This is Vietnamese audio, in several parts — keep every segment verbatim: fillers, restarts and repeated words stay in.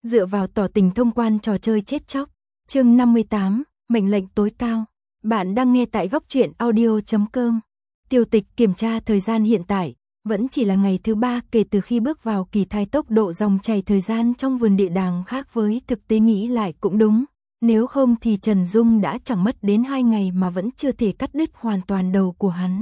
Dựa vào tỏ tình thông quan trò chơi chết chóc. Chương năm mươi tám, mệnh lệnh tối cao. Bạn đang nghe tại góc truyện audio chấm com. Tiêu Tịch kiểm tra thời gian hiện tại, vẫn chỉ là ngày thứ ba kể từ khi bước vào kỳ thai. Tốc độ dòng chảy thời gian trong vườn địa đàng khác với thực tế, nghĩ lại cũng đúng. Nếu không thì Trần Dung đã chẳng mất đến hai ngày mà vẫn chưa thể cắt đứt hoàn toàn đầu của hắn.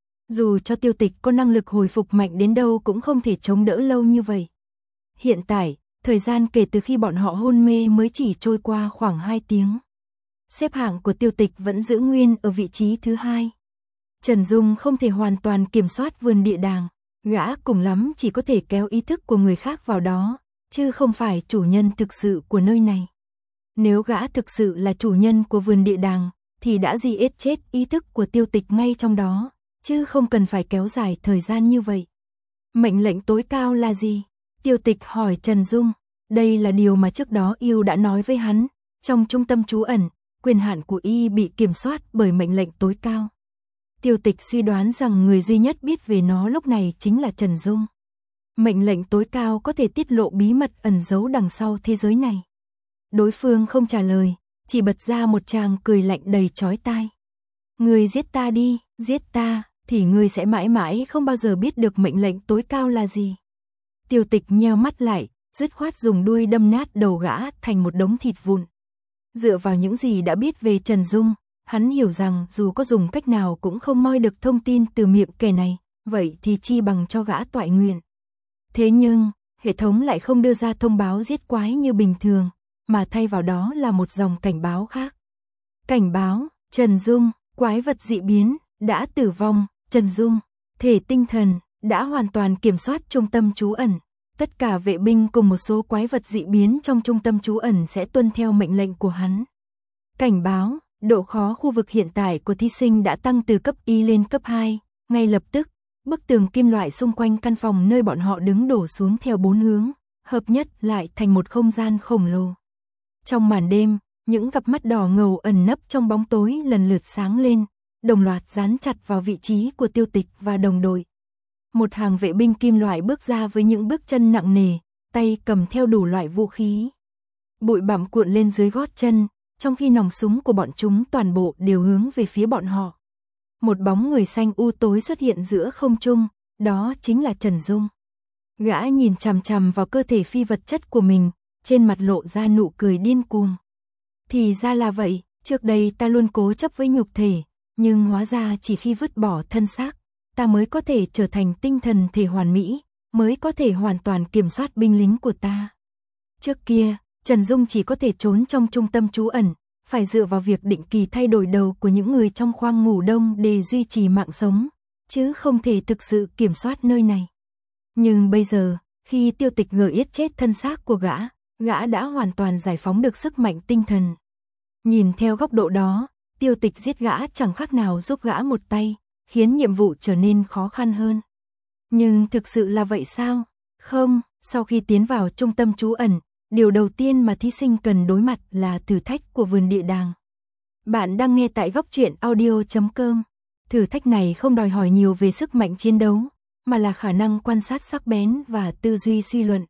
Dù cho Tiêu Tịch có năng lực hồi phục mạnh đến đâu cũng không thể chống đỡ lâu như vậy. Hiện tại, thời gian kể từ khi bọn họ hôn mê mới chỉ trôi qua khoảng hai tiếng. Xếp hạng của Tiêu Tịch vẫn giữ nguyên ở vị trí thứ hai. Trần Dung không thể hoàn toàn kiểm soát vườn địa đàng, gã cùng lắm chỉ có thể kéo ý thức của người khác vào đó, chứ không phải chủ nhân thực sự của nơi này. Nếu gã thực sự là chủ nhân của vườn địa đàng, thì đã giết chết ý thức của Tiêu Tịch ngay trong đó, chứ không cần phải kéo dài thời gian như vậy. Mệnh lệnh tối cao là gì? Tiêu Tịch hỏi Trần Dung. Đây là điều mà trước đó yêu đã nói với hắn. Trong trung tâm trú ẩn, quyền hạn của y bị kiểm soát bởi mệnh lệnh tối cao. Tiêu Tịch suy đoán rằng người duy nhất biết về nó lúc này chính là Trần Dung. Mệnh lệnh tối cao có thể tiết lộ bí mật ẩn giấu đằng sau thế giới này. Đối phương không trả lời, chỉ bật ra một tràng cười lạnh đầy chói tai. Người giết ta đi, giết ta, thì người sẽ mãi mãi không bao giờ biết được mệnh lệnh tối cao là gì. Tiêu Tịch nheo mắt lại, dứt khoát dùng đuôi đâm nát đầu gã thành một đống thịt vụn. Dựa vào những gì đã biết về Trần Dung, hắn hiểu rằng dù có dùng cách nào cũng không moi được thông tin từ miệng kẻ này, vậy thì chi bằng cho gã toại nguyện. Thế nhưng, hệ thống lại không đưa ra thông báo giết quái như bình thường, mà thay vào đó là một dòng cảnh báo khác. Cảnh báo, Trần Dung, quái vật dị biến, đã tử vong. Trần Dung, thể tinh thần, đã hoàn toàn kiểm soát trung tâm trú ẩn. Tất cả vệ binh cùng một số quái vật dị biến trong trung tâm trú ẩn sẽ tuân theo mệnh lệnh của hắn. Cảnh báo, độ khó khu vực hiện tại của thí sinh đã tăng từ cấp Y lên cấp hai. Ngay lập tức, bức tường kim loại xung quanh căn phòng nơi bọn họ đứng đổ xuống theo bốn hướng, hợp nhất lại thành một không gian khổng lồ. Trong màn đêm, những cặp mắt đỏ ngầu ẩn nấp trong bóng tối lần lượt sáng lên, đồng loạt dán chặt vào vị trí của Tiêu Tịch và đồng đội. Một hàng vệ binh kim loại bước ra với những bước chân nặng nề, tay cầm theo đủ loại vũ khí. Bụi bặm cuộn lên dưới gót chân, trong khi nòng súng của bọn chúng toàn bộ đều hướng về phía bọn họ. Một bóng người xanh u tối xuất hiện giữa không trung, đó chính là Trần Dung. Gã nhìn chằm chằm vào cơ thể phi vật chất của mình, trên mặt lộ ra nụ cười điên cuồng. Thì ra là vậy, trước đây ta luôn cố chấp với nhục thể, nhưng hóa ra chỉ khi vứt bỏ thân xác, ta mới có thể trở thành tinh thần thể hoàn mỹ, mới có thể hoàn toàn kiểm soát binh lính của ta. Trước kia, Trần Dung chỉ có thể trốn trong trung tâm trú ẩn, phải dựa vào việc định kỳ thay đổi đầu của những người trong khoang ngủ đông để duy trì mạng sống, chứ không thể thực sự kiểm soát nơi này. Nhưng bây giờ, khi Tiêu Tịch ngờ yết chết thân xác của gã, gã đã hoàn toàn giải phóng được sức mạnh tinh thần. Nhìn theo góc độ đó, Tiêu Tịch giết gã chẳng khác nào giúp gã một tay, khiến nhiệm vụ trở nên khó khăn hơn. Nhưng thực sự là vậy sao? Không, sau khi tiến vào trung tâm trú ẩn, điều đầu tiên mà thí sinh cần đối mặt là thử thách của vườn địa đàng. Bạn đang nghe tại góc truyện audio chấm com. Thử thách này không đòi hỏi nhiều về sức mạnh chiến đấu, mà là khả năng quan sát sắc bén và tư duy suy luận.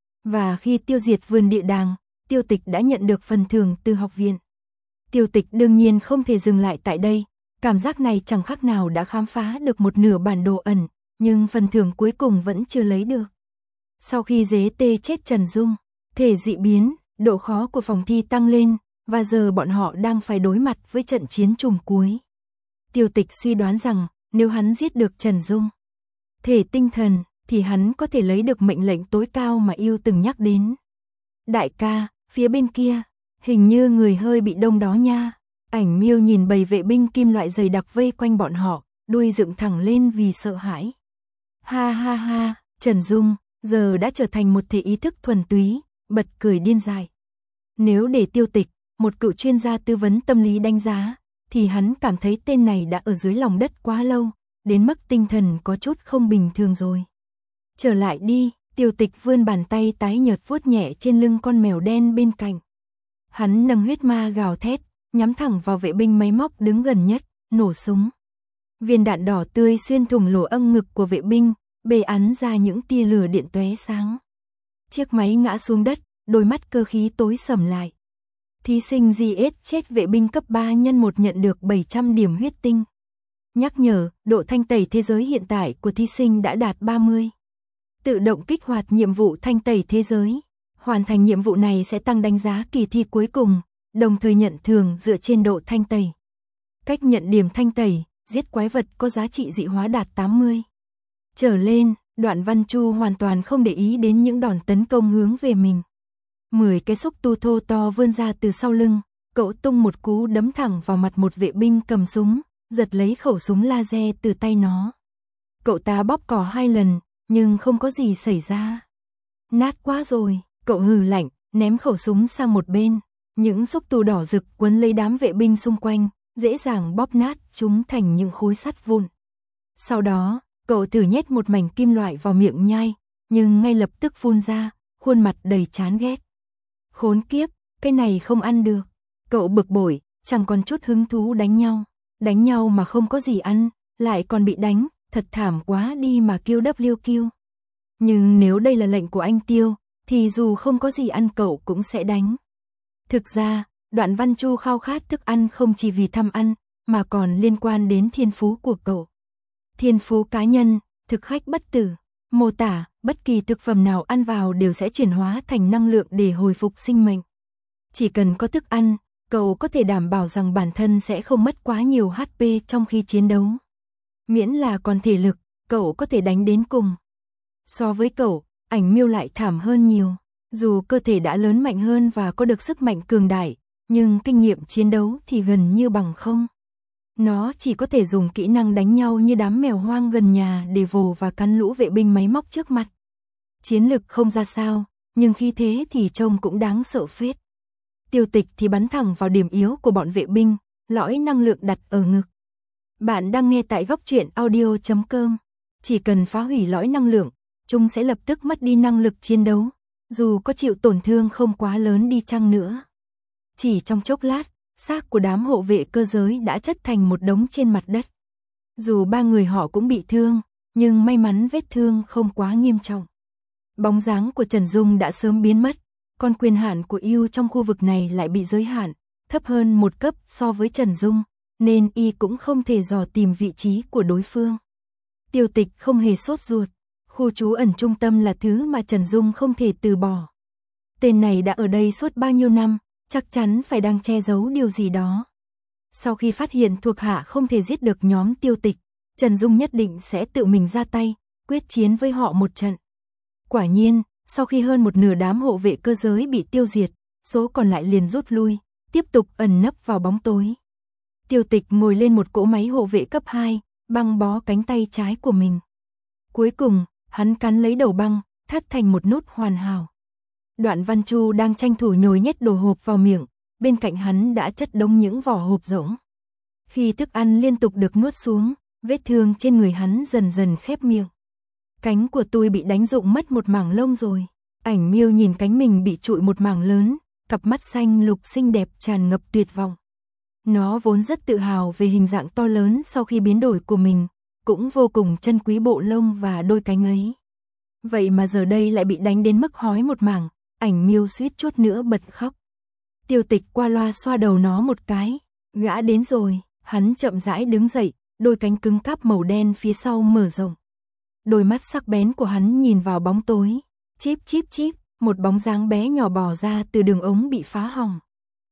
Và khi tiêu diệt vườn địa đàng, Tiêu Tịch đã nhận được phần thưởng từ học viện. Tiêu Tịch đương nhiên không thể dừng lại tại đây, cảm giác này chẳng khác nào đã khám phá được một nửa bản đồ ẩn, nhưng phần thưởng cuối cùng vẫn chưa lấy được. Sau khi dế tê chết Trần Dung, thể dị biến, độ khó của phòng thi tăng lên, và giờ bọn họ đang phải đối mặt với trận chiến trùng cuối. Tiêu Tịch suy đoán rằng, nếu hắn giết được Trần Dung, thể tinh thần, thì hắn có thể lấy được mệnh lệnh tối cao mà yêu từng nhắc đến. Đại ca, phía bên kia, hình như người hơi bị đông đó nha. Ảnh Miêu nhìn bầy vệ binh kim loại dày đặc vây quanh bọn họ, đuôi dựng thẳng lên vì sợ hãi. Ha ha ha, Trần Dung, giờ đã trở thành một thể ý thức thuần túy, bật cười điên dại. Nếu để Tiêu Tịch, một cựu chuyên gia tư vấn tâm lý đánh giá, thì hắn cảm thấy tên này đã ở dưới lòng đất quá lâu, đến mức tinh thần có chút không bình thường rồi. Trở lại đi, Tiêu Tịch vươn bàn tay tái nhợt vuốt nhẹ trên lưng con mèo đen bên cạnh. Hắn nâng huyết ma gào thét, nhắm thẳng vào vệ binh máy móc đứng gần nhất, nổ súng. Viên đạn đỏ tươi xuyên thủng lỗ âng ngực của vệ binh, bê ắn ra những tia lửa điện tóe sáng. Chiếc máy ngã xuống đất, đôi mắt cơ khí tối sầm lại. Thí sinh giê ét chết vệ binh cấp ba nhân một nhận được bảy trăm điểm huyết tinh. Nhắc nhở, độ thanh tẩy thế giới hiện tại của thí sinh đã đạt ba mươi. Tự động kích hoạt nhiệm vụ thanh tẩy thế giới. Hoàn thành nhiệm vụ này sẽ tăng đánh giá kỳ thi cuối cùng, đồng thời nhận thưởng dựa trên độ thanh tẩy. Cách nhận điểm thanh tẩy, giết quái vật có giá trị dị hóa đạt tám mươi. Trở lên, Đoạn Văn Chu hoàn toàn không để ý đến những đòn tấn công hướng về mình. Mười cái xúc tu thô to vươn ra từ sau lưng, cậu tung một cú đấm thẳng vào mặt một vệ binh cầm súng, giật lấy khẩu súng laser từ tay nó. Cậu ta bóp cò hai lần, nhưng không có gì xảy ra. Nát quá rồi, cậu hừ lạnh, ném khẩu súng sang một bên. Những xúc tu đỏ rực quấn lấy đám vệ binh xung quanh, dễ dàng bóp nát chúng thành những khối sắt vụn. Sau đó, cậu thử nhét một mảnh kim loại vào miệng nhai, nhưng ngay lập tức phun ra, khuôn mặt đầy chán ghét. Khốn kiếp, cái này không ăn được. Cậu bực bội, chẳng còn chút hứng thú đánh nhau. Đánh nhau mà không có gì ăn, lại còn bị đánh, thật thảm quá đi mà kêu W kêu. Nhưng nếu đây là lệnh của anh Tiêu, thì dù không có gì ăn cậu cũng sẽ đánh. Thực ra, Đoạn Văn Chu khao khát thức ăn không chỉ vì tham ăn, mà còn liên quan đến thiên phú của cậu. Thiên phú cá nhân, thực khách bất tử, mô tả, bất kỳ thực phẩm nào ăn vào đều sẽ chuyển hóa thành năng lượng để hồi phục sinh mệnh. Chỉ cần có thức ăn, cậu có thể đảm bảo rằng bản thân sẽ không mất quá nhiều hát pê trong khi chiến đấu. Miễn là còn thể lực, cậu có thể đánh đến cùng. So với cậu, Ảnh Miêu lại thảm hơn nhiều. Dù cơ thể đã lớn mạnh hơn và có được sức mạnh cường đại, nhưng kinh nghiệm chiến đấu thì gần như bằng không. Nó chỉ có thể dùng kỹ năng đánh nhau như đám mèo hoang gần nhà để vồ và cắn lũ vệ binh máy móc trước mặt. Chiến lực không ra sao, nhưng khi thế thì trông cũng đáng sợ phết. Tiêu Tịch thì bắn thẳng vào điểm yếu của bọn vệ binh, lõi năng lượng đặt ở ngực. Bạn đang nghe tại góc truyện audio chấm com. Chỉ cần phá hủy lõi năng lượng, chúng sẽ lập tức mất đi năng lực chiến đấu, dù có chịu tổn thương không quá lớn đi chăng nữa. Chỉ trong chốc lát, xác của đám hộ vệ cơ giới đã chất thành một đống trên mặt đất. Dù ba người họ cũng bị thương, nhưng may mắn vết thương không quá nghiêm trọng. Bóng dáng của Trần Dung đã sớm biến mất, còn quyền hạn của y trong khu vực này lại bị giới hạn, thấp hơn một cấp so với Trần Dung, nên y cũng không thể dò tìm vị trí của đối phương. Tiêu Tịch không hề sốt ruột, khu trú ẩn trung tâm là thứ mà Trần Dung không thể từ bỏ. Tên này đã ở đây suốt bao nhiêu năm, chắc chắn phải đang che giấu điều gì đó. Sau khi phát hiện thuộc hạ không thể giết được nhóm Tiêu Tịch, Trần Dung nhất định sẽ tự mình ra tay, quyết chiến với họ một trận. Quả nhiên, sau khi hơn một nửa đám hộ vệ cơ giới bị tiêu diệt, số còn lại liền rút lui, tiếp tục ẩn nấp vào bóng tối. Tiêu Tịch ngồi lên một cỗ máy hộ vệ cấp hai, băng bó cánh tay trái của mình. Cuối cùng, hắn cắn lấy đầu băng, thắt thành một nút hoàn hảo. Đoạn Văn Chu đang tranh thủ nhồi nhét đồ hộp vào miệng, bên cạnh hắn đã chất đống những vỏ hộp rỗng. Khi thức ăn liên tục được nuốt xuống, vết thương trên người hắn dần dần khép miệng. Cánh của tôi bị đánh rụng mất một mảng lông rồi. Ảnh Miêu nhìn cánh mình bị trụi một mảng lớn, cặp mắt xanh lục xinh đẹp tràn ngập tuyệt vọng. Nó vốn rất tự hào về hình dạng to lớn sau khi biến đổi của mình, cũng vô cùng trân quý bộ lông và đôi cánh ấy. Vậy mà giờ đây lại bị đánh đến mức hói một mảng, Ảnh Miêu suýt chút nữa bật khóc. Tiêu Tịch qua loa xoa đầu nó một cái, gã đến rồi, hắn chậm rãi đứng dậy, đôi cánh cứng cáp màu đen phía sau mở rộng. Đôi mắt sắc bén của hắn nhìn vào bóng tối, chíp chíp chíp, một bóng dáng bé nhỏ bò ra từ đường ống bị phá hỏng.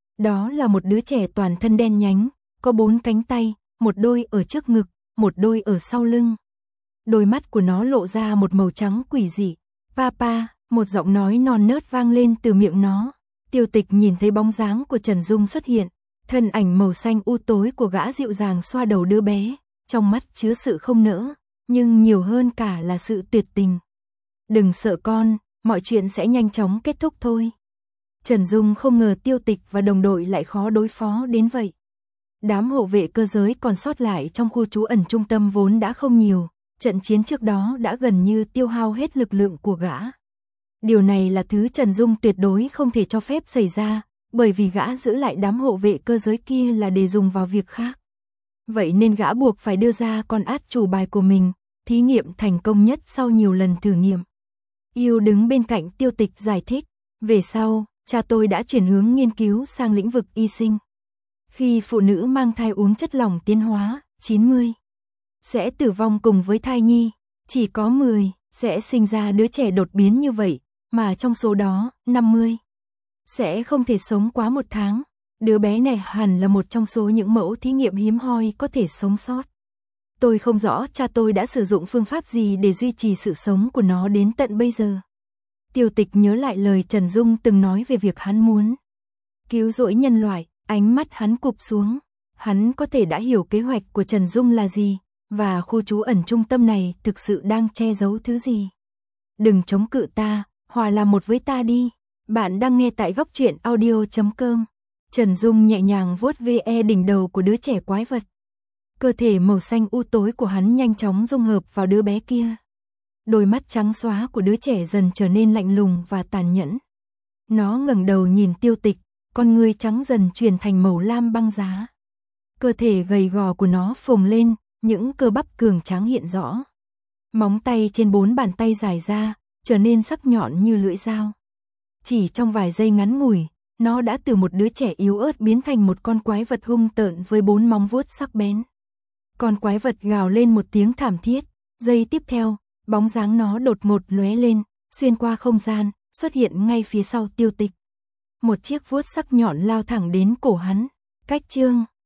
Đó là một đứa trẻ toàn thân đen nhánh, có bốn cánh tay, một đôi ở trước ngực, một đôi ở sau lưng. Đôi mắt của nó lộ ra một màu trắng quỷ dị. Papa, một giọng nói non nớt vang lên từ miệng nó. Tiêu Tịch nhìn thấy bóng dáng của Trần Dung xuất hiện, thân ảnh màu xanh u tối của gã dịu dàng xoa đầu đứa bé, trong mắt chứa sự không nỡ, nhưng nhiều hơn cả là sự tuyệt tình. Đừng sợ con, mọi chuyện sẽ nhanh chóng kết thúc thôi. Trần Dung không ngờ Tiêu Tịch và đồng đội lại khó đối phó đến vậy. Đám hộ vệ cơ giới còn sót lại trong khu trú ẩn trung tâm vốn đã không nhiều, trận chiến trước đó đã gần như tiêu hao hết lực lượng của gã. Điều này là thứ Trần Dung tuyệt đối không thể cho phép xảy ra, bởi vì gã giữ lại đám hộ vệ cơ giới kia là để dùng vào việc khác. Vậy nên gã buộc phải đưa ra con át chủ bài của mình, thí nghiệm thành công nhất sau nhiều lần thử nghiệm. Yêu đứng bên cạnh Tiêu Tịch giải thích, Về sau, cha tôi đã chuyển hướng nghiên cứu sang lĩnh vực y sinh. Khi phụ nữ mang thai uống chất lỏng tiến hóa, chín mươi sẽ tử vong cùng với thai nhi, chỉ có mười sẽ sinh ra đứa trẻ đột biến như vậy, mà trong số đó, năm mươi sẽ không thể sống quá một tháng. Đứa bé này hẳn là một trong số những mẫu thí nghiệm hiếm hoi có thể sống sót. Tôi không rõ cha tôi đã sử dụng phương pháp gì để duy trì sự sống của nó đến tận bây giờ. Tiêu Tịch nhớ lại lời Trần Dung từng nói về việc hắn muốn cứu rỗi nhân loại, ánh mắt hắn cụp xuống. Hắn có thể đã hiểu kế hoạch của Trần Dung là gì, và khu trú ẩn trung tâm này thực sự đang che giấu thứ gì. Đừng chống cự ta, hòa làm một với ta đi. Bạn đang nghe tại góc truyện audio chấm com. Trần Dung nhẹ nhàng vuốt ve đỉnh đầu của đứa trẻ quái vật. Cơ thể màu xanh u tối của hắn nhanh chóng dung hợp vào đứa bé kia. Đôi mắt trắng xóa của đứa trẻ dần trở nên lạnh lùng và tàn nhẫn. Nó ngẩng đầu nhìn Tiêu Tịch, con ngươi trắng dần chuyển thành màu lam băng giá. Cơ thể gầy gò của nó phồng lên, những cơ bắp cường tráng hiện rõ. Móng tay trên bốn bàn tay dài ra, trở nên sắc nhọn như lưỡi dao. Chỉ trong vài giây ngắn ngủi, nó đã từ một đứa trẻ yếu ớt biến thành một con quái vật hung tợn với bốn móng vuốt sắc bén. Con quái vật gào lên một tiếng thảm thiết, giây tiếp theo, bóng dáng nó đột ngột lóe lên, xuyên qua không gian, xuất hiện ngay phía sau Tiêu Tịch. Một chiếc vuốt sắc nhọn lao thẳng đến cổ hắn. Cách chương